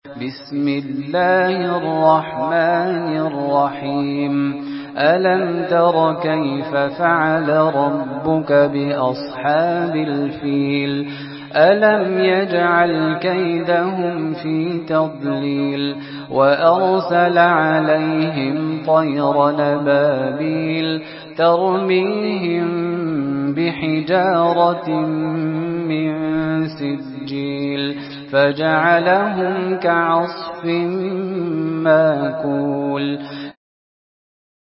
بسم الله الرحمن الرحيم ألم تر كيف فعل ربك بأصحاب الفيل ألم يجعل كيدهم في تضليل وأرسل عليهم طيرا أبابيل ترميهم بحجارة من سجيل فجعلهم كعصف ماكول